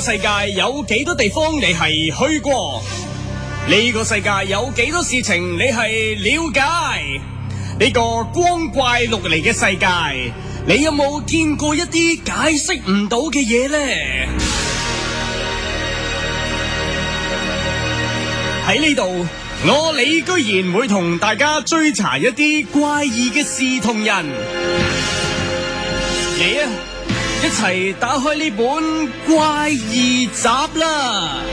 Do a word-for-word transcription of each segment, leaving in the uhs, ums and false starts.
世界有幾多地方你係去過？呢個世界有幾多事情你係了解？呢個光怪陸離嘅世界，你有冇見過一啲解釋唔到嘅嘢呢？喺呢度，我李居然會同大家追查一啲怪異嘅事同人。嚟啊，一齊打開呢本怪異集啦！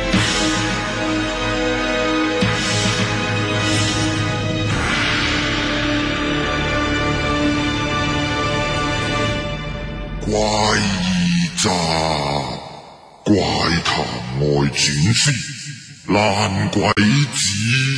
怪異集，怪談外傳書，爛鬼子。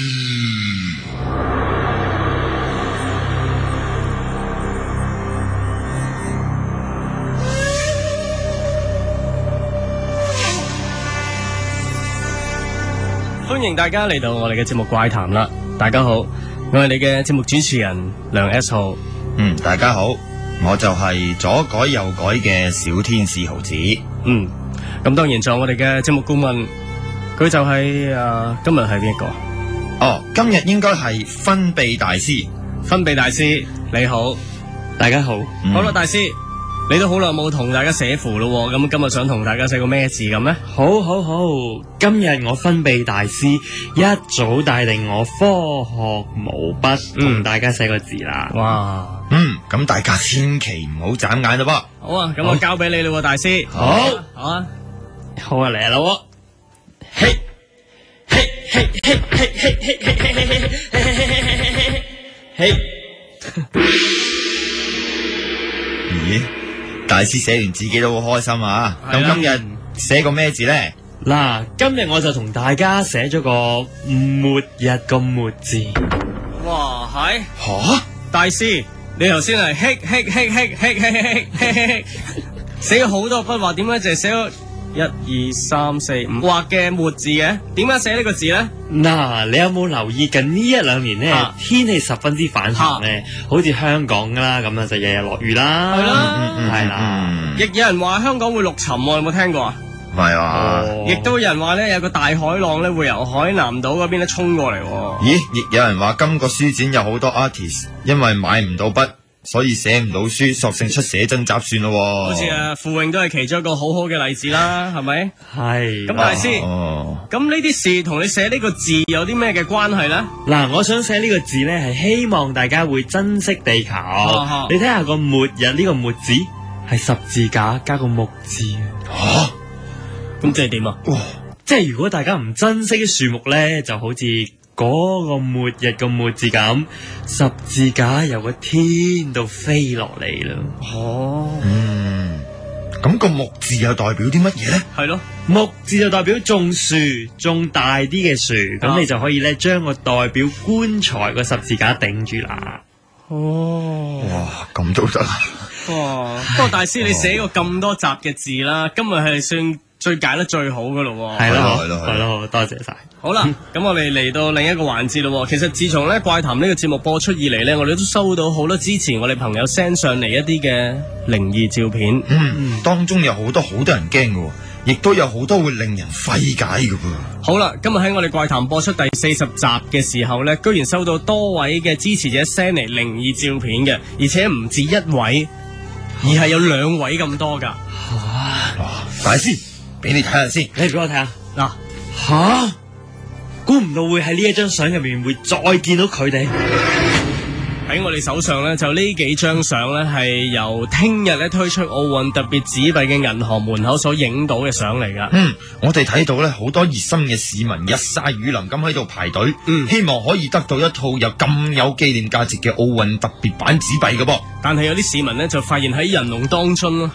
歡迎大家嚟到我哋嘅節目怪談啦！大家好，我係你嘅節目主持人梁 S 號。 嗯，大家好，我就係左改右改嘅小天使毫子。 嗯，咁當然仲有我哋嘅節目顧問，佢就係、是、誒、呃、今日係邊一個？ 哦，今日應該係分泌大師。 分泌大師你好，大家好。 嗯、 好啦，大師，你都好耐冇同大家寫符咯，咁今日想同大家寫個咩字咁呢？ 好好好，今日我分泌大師一早帶定我科學毛筆同大家寫個字啦。 哇， 嗯，咁大家千祈唔好眨眼咯噃。 好啊，咁我交俾你啦，大師。 好， 好啊， 好啊，嚟啦喎！嘿，嘿，嘿，嘿，嘿，嘿，嘿，嘿，嘿，嘿，嘿，嘿， 咦？大師寫完自己都好開心啊！咁今日寫個咩字呢？ 嗱，今日我就同大家寫咗個末日個末字。 哇，係吓？ 大師，你頭先係嘿嘿嘿嘿嘿嘿嘿嘿嘿，寫咗好多筆畫，點解淨係寫咗一二三四五畫嘅末字嘅？點解寫呢個字咧？ 嗱，你有冇留意近呢一兩年咧， 啊天氣十分之反常咧，好似香港啦咁啊，就日日落雨啦， 係啦嗯嗯係啦， 亦有人話香港會陸沉喎，有冇聽過啊？ 唔係啊？ 亦都有人話咧，有個大海浪咧會由海南島嗰邊咧衝過嚟。 咦？亦有人話今個書展有好多 artist 因為買唔到筆，所以寫唔到書，索性出寫真集算咯。 好似啊，傅穎都係其中一個好好嘅例子啦，係咪？ 係。 咁大師， 哦， 咁呢啲事同你寫呢個字有啲咩嘅關係咧？ 嗱，我想寫呢個字咧，係希望大家會珍惜地球。 啊你睇下個末日呢個末字係十字架加個木字吓？ 咁即係點啊？ 哇！ 即係如果大家唔珍惜啲樹木咧，就好似嗰個末日個末字咁，十字架由個天度飛落嚟啦。 哦， 嗯，咁個木字又代表啲乜嘢咧？ 係咯， 木字就代表種樹，種大啲嘅樹，咁、 啊你就可以咧將個代表棺材個十字架頂住啦。 哦， 哇，咁都得啊！ 哇！不過大師你寫過咁多集嘅字啦，今日係算最解得最好噶咯。 係咯， 係咯係咯係咯，多謝晒。 好啦，咁我哋嚟到另一個環節咯。其實自從咧怪談呢個節目播出以嚟咧，我哋都收到好多支持我哋朋友 send 上嚟一啲嘅靈異照片。 嗯，當中有好多好多人驚嘅，亦都有好多會令人費解嘅噃。 好啦，今日喺我哋怪談播出第四十集嘅時候咧，居然收到多位嘅支持者 send 嚟靈異照片嘅，而且唔止一位，而係有兩位咁多噶。 哇！大師，俾你睇下先。 你俾我睇下嗱， 吓，估唔到會喺呢一張相入面會再見到佢哋。 喺我哋手上咧，就呢幾張相咧係由聽日咧推出奧運特別紙幣嘅銀行門口所影到嘅相嚟噶。 嗯，我哋睇到咧好多熱心嘅市民日曬雨淋咁喺度排隊， 嗯希望可以得到一套有咁有紀念價值嘅奧運特別版紙幣嘅噃。 但係有啲市民咧就發現喺人龍當中咯。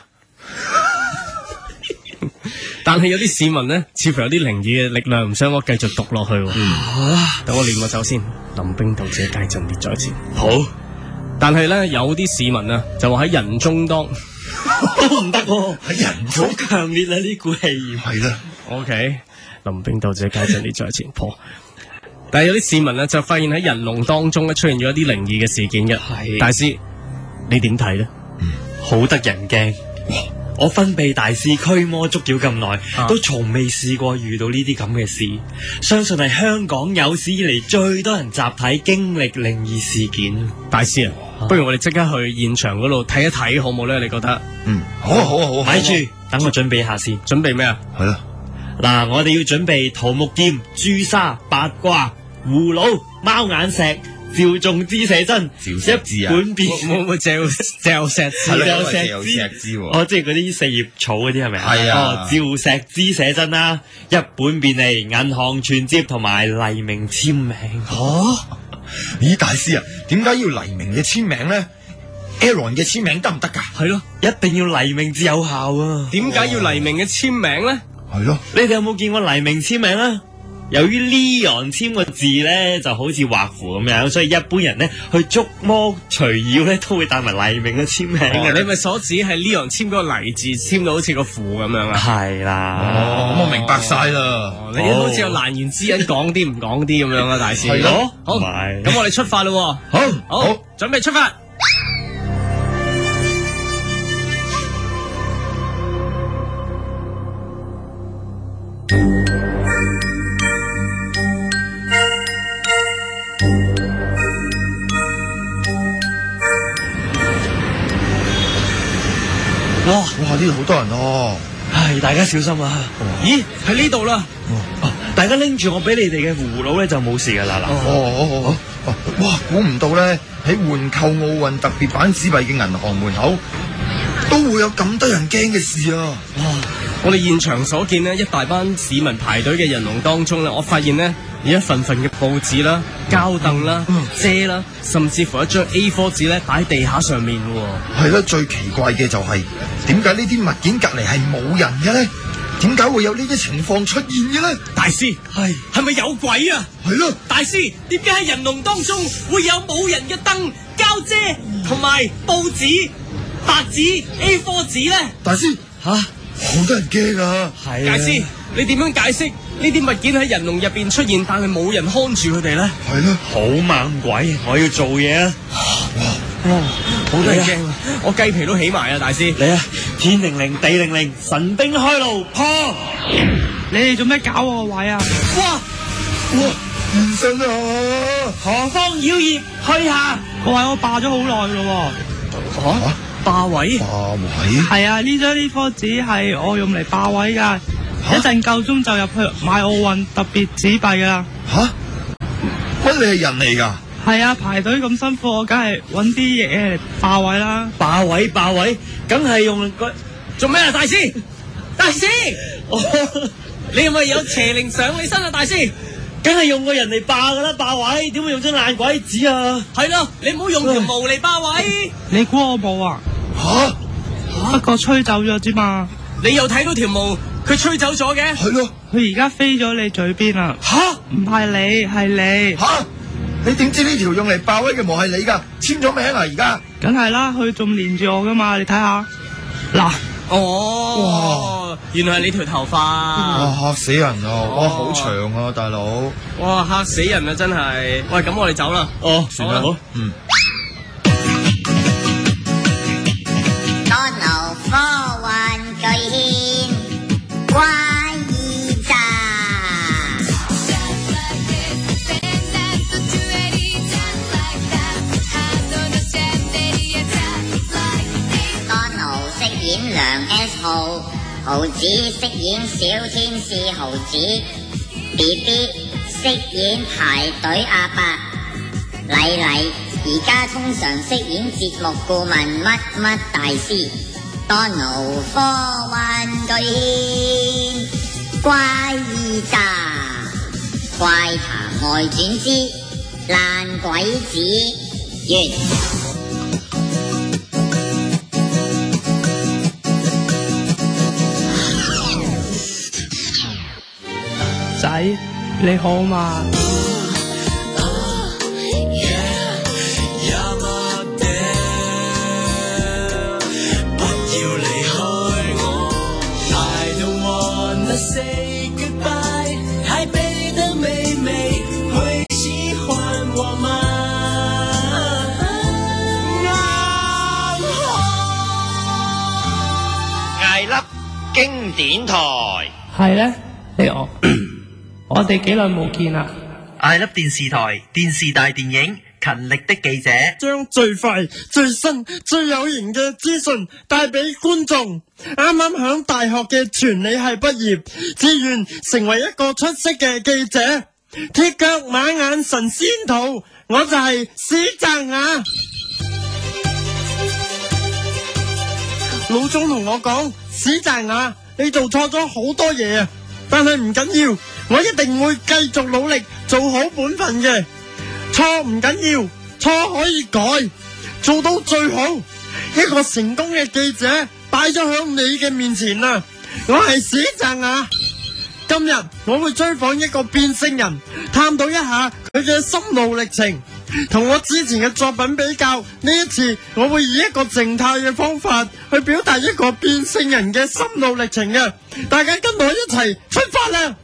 但係有啲市民咧，似乎有啲靈異嘅力量，唔想我繼續讀落去。嗯，等我練個手先。臨兵鬥者皆陣列在前。 好， 但係咧有啲市民啊，就話喺人中當都唔得喎， 喺人好強烈啊！呢股氣係啦， ，OK，臨兵鬥者皆陣列在前破。但係有啲市民啊，就發現喺人龍當中咧出現咗一啲靈異嘅事件嘅。 係大師，你點睇咧？ 好得人驚。 我分泌大師驅魔捉妖咁耐， 啊都從未試過遇到呢啲咁嘅事，相信係香港有史以嚟最多人集體經歷靈異事件。 大師啊，不如我哋即刻去現場嗰度睇一睇好唔好咧？你覺得？ 嗯，好啊好啊好啊， 咪住，等我準備下先。 準備咩啊？ 係啦， 嗱，我哋要準備桃木劍、朱砂、八卦、葫蘆、貓眼石、趙仲之寫真、 趙石之啊一本變會唔會嚼嚼石子？ 係啦有因為有石石枝喎哦，即係嗰啲四葉草嗰啲係咪啊？ 係啊哦，趙石之寫真啦，一本便利、銀行存摺同埋黎明簽名。 哦，咦，大師啊，點解要黎明嘅簽名咧 ？Aaron 嘅簽名得唔得㗎？ 係咯，一定要黎明至有效啊！ 點解要黎明嘅簽名咧？ 係咯， 你哋有冇見過黎明簽名啊？由於 Leon 簽個字咧就好似畫符咁樣，所以一般人咧去捉魔除妖咧都會帶埋黎明嘅簽名嘅。 你咪所指係 Leon 簽嗰個黎字，簽到好似個符咁樣啊？ 係啦， 哦，咁我明白晒啦。 哦你好似有難言之隱，講啲唔講啲咁樣啊，大師。 係咯好， 唔係咁我哋出發咯。 好， 好， 好， 準備出發。 哇哇，呢度好多人哦。 唉，大家小心啊！ 咦，喺呢度啦。 哦，大家拎住我俾你哋嘅葫蘆咧就冇事噶啦嗱。 哦哦哦，哇，估唔到咧喺環球奧運特別版紙幣嘅銀行門口都會有咁多人驚嘅事啊！ 哇！我哋現場所見呢，一大班市民排隊嘅人龍當中咧，我發現呢，有一份份嘅報紙啦、膠凳啦、遮啦，甚至乎一張 A 四 紙咧擺喺地下上面喎。 係啦，最奇怪嘅就係點解呢啲物件隔離係冇人嘅咧？點解會有呢啲情況出現嘅咧？ 大師，係係咪有鬼啊？ 係咯， 大師，點解喺人龍當中會有冇人嘅燈、膠遮同埋報紙、白紙 A 四 紙咧？ 大師吓， 好多人驚啊！ 係大師，你點樣解釋呢啲物件喺人龍入邊出現，但係冇人看住佢哋咧？ 係咯， 好猛鬼，我要做嘢啊！ 哇，好多人驚啊！我雞皮都起埋啊！大師， 嚟啊！天靈靈，地靈靈，神兵開路破！ 你哋做咩搞我個位啊？ 哇！ 哇，現身啊！ 何方妖孽去下？ 個位我霸咗好耐咯嚇霸位？ 霸位喎。係啊，呢張呢科紙係我用嚟霸位㗎。一陣夠鐘就入去買奧運特別紙幣㗎啦。 吓？乜你係人嚟㗎？ 係啊，排隊咁辛苦，我梗係揾啲嘢嚟霸位啦。 霸位霸位，梗係用個做咩啊？大師，大師，你係咪有邪靈上你身啊？大師， 梗係用個人嚟霸噶啦，霸位點會用張爛鬼紙啊？ 係咯，你唔好用條毛嚟霸位。 你估我冇啊？ 吓？ 不過吹走咗啫嘛。 你又睇到條毛，佢吹走咗嘅。 係咯。 佢而家飛咗你嘴邊啦。 吓？ 唔係你，係你。 吓？你點知呢條用嚟霸位嘅毛係你㗎？簽咗名啊！而家梗係啦，佢仲連住我噶嘛，你睇下。嗱， 哦，原來係你條頭髮。 哇，嚇死人啊！哇，好長啊，大佬。 哇，嚇死人啊！真係。喂，咁我哋走啦。 哦，算啦，好。 嗯。 多勞科幻巨獻怪異集。梁 S 號，豪子飾演小天使豪子 ，B B 飾演排隊阿伯，麗麗而家通常飾演節目顧問乜乜大師，Donald 科幻巨獻怪異集，怪談外傳之爛鬼子完。 仔，你好嘛？ 典台。 係咧，你我我哋幾耐冇見啦？ I Love 電視台電視大電影，勤力的記者將最快、最新、最有型嘅資訊帶俾觀眾。啱啱響大學嘅傳理系畢業，志願成為一個出色嘅記者。鐵腳馬眼神仙徒，我就係史澤雅。老總同我講，史澤雅，你做錯咗好多嘢啊，但係唔緊要，我一定會繼續努力做好本分嘅。錯唔緊要，錯可以改，做到最好。一個成功嘅記者擺咗響你嘅面前啦，我係史澤雅。今日我會追訪一個變性人，探討一下佢嘅心路歷程，同我之前嘅作品比較。呢一次我會以一個靜態嘅方法去表達一個變性人嘅心路歷程嘅，大家跟我一齊出發啦！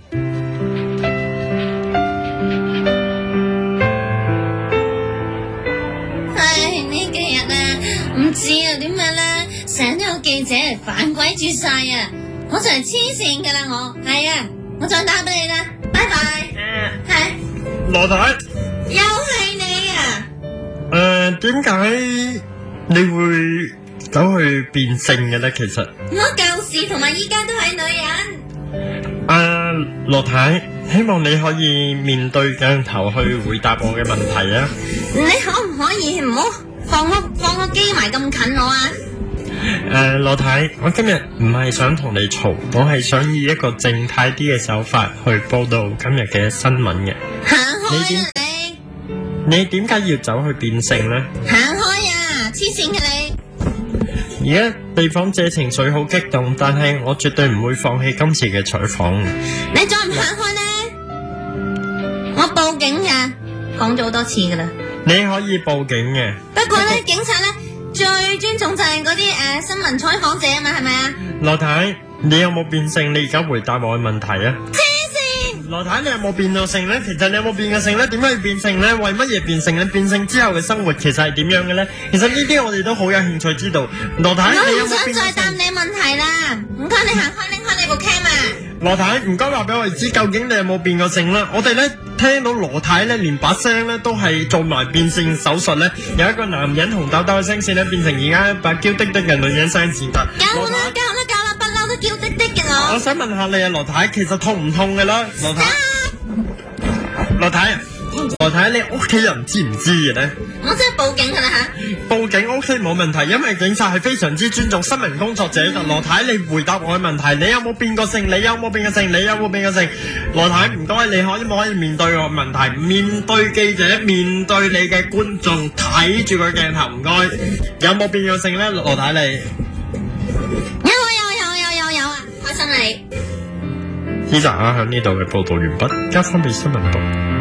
唉，呢幾日啊，唔知啊點樣咧，成日都有記者嚟煩鬼住晒啊！我就係黐線噶啦，我係啊，我再打俾你啦，拜拜。係羅太， 又係你啊？ 誒，點解你會走去變性嘅咧？其實我舊時同埋依家都係女人。 誒，羅太，希望你可以面對鏡頭去回答我嘅問題啊！ 你可唔可以唔好放個放個機埋咁近我啊？ 誒，羅太，我今日唔係想同你嘈，我係想以一個靜態啲嘅手法去報道今日嘅新聞嘅。 行開啊你！你點解要走去變性呢？ 行開啊！黐線嘅你！ 而家被訪者情緒好激動，但係我絕對唔會放棄今次嘅採訪。 你再唔行開呢，我報警㗎，講咗好多次噶啦。 你可以報警嘅， 不過咧，警察咧最尊重就係嗰啲誒新聞採訪者啊嘛，係咪啊？ 羅太，你有冇變性？你而家回答我嘅問題啊！ 黐線！ 羅太，你有冇變到性咧？其實你有冇變過性咧？點解要變性咧？為乜嘢變性咧？變性之後嘅生活其實係點樣嘅咧？其實呢啲我哋都好有興趣知道。羅太，你有我唔想冇變過性？ 再答你問題啦，唔該你行開拎開你部 cam 啊！ 羅太，唔該話俾我哋知，究竟你有冇變過性啦？我哋咧聽到羅太咧，連把聲咧都係做埋變性手術咧，有一個男人紅豆豆嘅聲線咧，變成而家一把嬌滴滴嘅女人聲線得。 夠啦夠啦夠啦，不嬲都嬌滴滴嘅我。 我想問下你啊，羅太，其實痛唔痛嘅啦？羅太，羅太，羅太，你屋企人知唔知嘅咧？ 我真係報警噶啦吓！ 報警 OK 冇問題，因為警察係非常之尊重新聞工作者嘅。羅太，你回答我嘅問題，你有冇變過性？你有冇變過性？你有冇變過性？羅太，唔該，你可以唔可以面對我問題？面對記者，面對你嘅觀眾，睇住個鏡頭，唔該。有冇變過性咧？羅太，你有啊有有有有有啊！開心你。 以上啊，響呢度嘅報道完畢，交翻俾新聞部。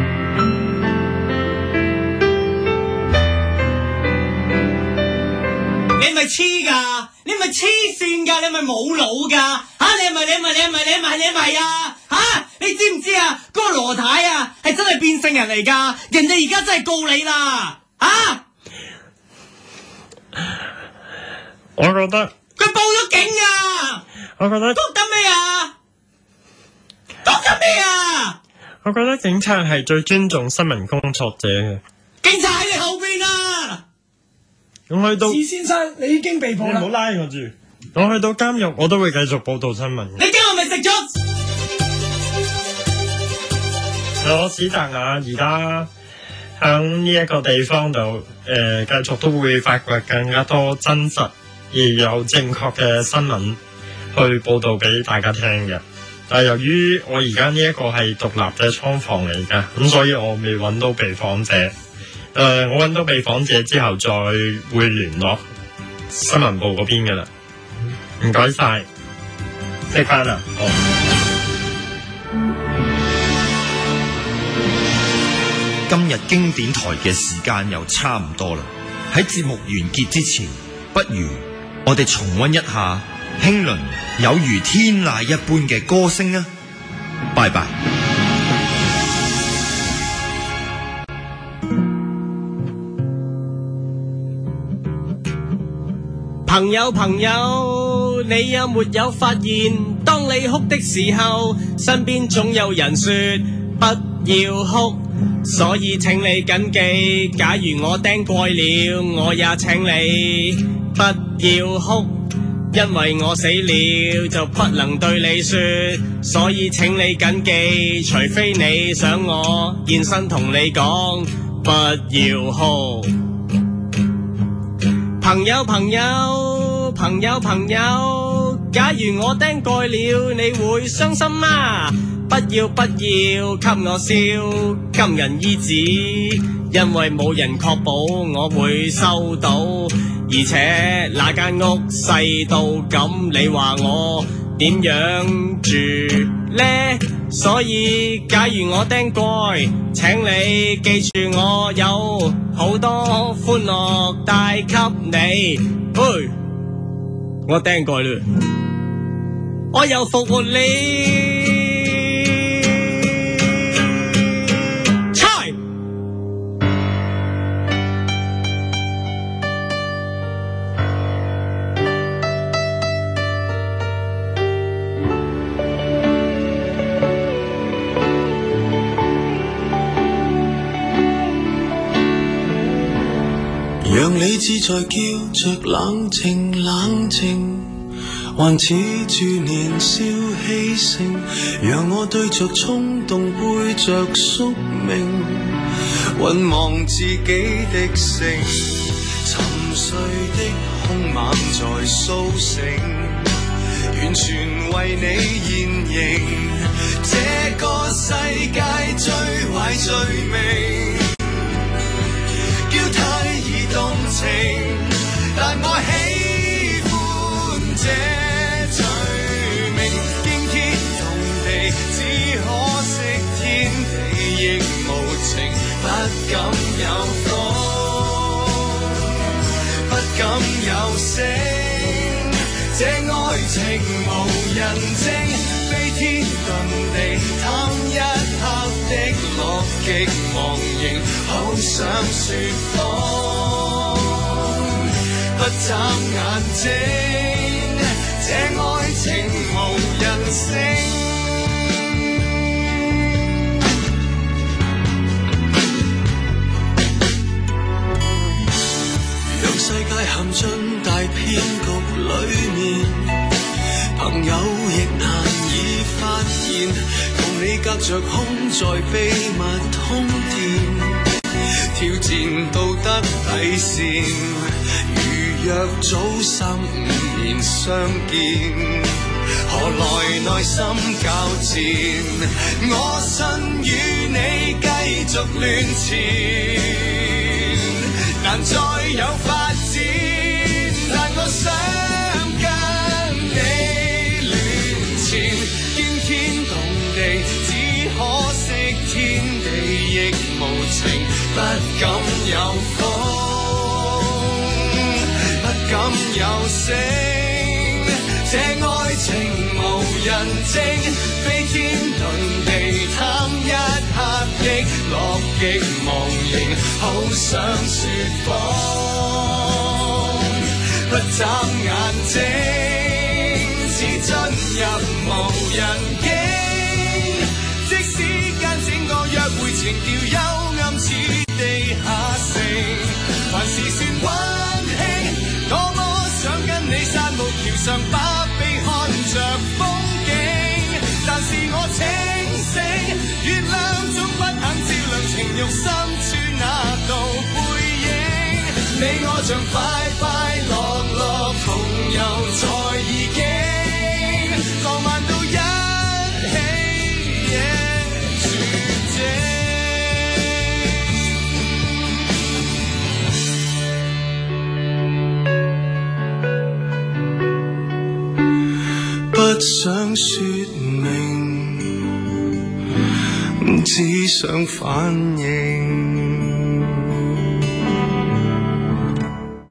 你咪黐噶，你咪黐線噶，你咪冇腦噶，吓你係咪你係咪你係咪你係咪你係咪啊？吓你知唔知啊？嗰個羅太啊，係真係變性人嚟噶，人哋而家真係告你啦，吓！ 我覺得佢報咗警啊！ 我覺得覺得咩啊？覺得咩啊？ 我覺得警察係最尊重新聞工作者嘅。 警察喺你後邊啊！ 我去到， 史先生，你已經被捕啦！ 你唔好拉我住。我去到監獄，我都會繼續報道新聞。 你今日咪食咗？ 我史澤雅而家響呢一個地方度，誒、呃，繼續都會發掘更加多真實而又正確嘅新聞去報道俾大家聽嘅。但係由於我而家呢一個係獨立嘅倉房嚟㗎，咁所以我未揾到被訪者。誒、呃，我揾到被訪者之後，再會聯絡新聞部嗰邊㗎啦。唔該晒，食飯啦。好。 今日經典台嘅時間又差唔多啦，喺節目完結之前，不如我哋重溫一下興倫有如天籟一般嘅歌聲啊！拜拜。 朋友朋友，你有沒有發現？ 當你哭的時候，身邊總有人說不要哭，所以請你謹記，假如我釘蓋了，我也請你不要哭，因為我死了就不能對你說，所以請你謹記，除非你想我現身同你講不要哭。朋友朋友朋友朋友，假如我釘蓋了，你會傷心嗎？不要不要給我燒金銀衣紙，因為冇人確保我會收到，而且那間屋細到咁，你話我點樣住呢？所以假如我釘蓋，請你記住我有好多歡樂帶給你。嘿，我釘蓋啦，我又復活你。 讓理智在叫着冷靜冷靜，還恃住年少氣盛，讓我對着衝動背着宿命，渾忘自己的性，沉睡的兇猛在甦醒，完全為你現形，這個世界最壞罪名，叫太易動情，但我喜歡這罪名，驚天動地，只可惜天地亦無情，不敢有風，不敢有聲，這愛情無人證，飛天遁地，貪一刻的樂極忘形，好想說謊，不眨眼睛，這愛情無人性。讓世界陷進大騙局裏面，朋友亦難以發現，同你隔着空在秘密通電，挑戰道德底線，如若早三五年相見，何來內心交戰？我信與你繼續亂纏，難再有發展，但我想跟你亂纏，驚天動地，只可惜天地亦無情，不敢有風，不敢有聲，這愛情無人證，飛天遁地，貪一刻的樂極忘形，好想說謊，不眨眼睛，似進入無人境，即使間整個約會情調幽暗似地下城，還是算溫馨，多麼想跟你散步橋上把臂看着風景，但是我清醒，月亮總不肯照亮情慾深處那道背影，你我像快快樂樂同遊在意境，浪漫到一起yeah，絕境。不想說明，只想反應。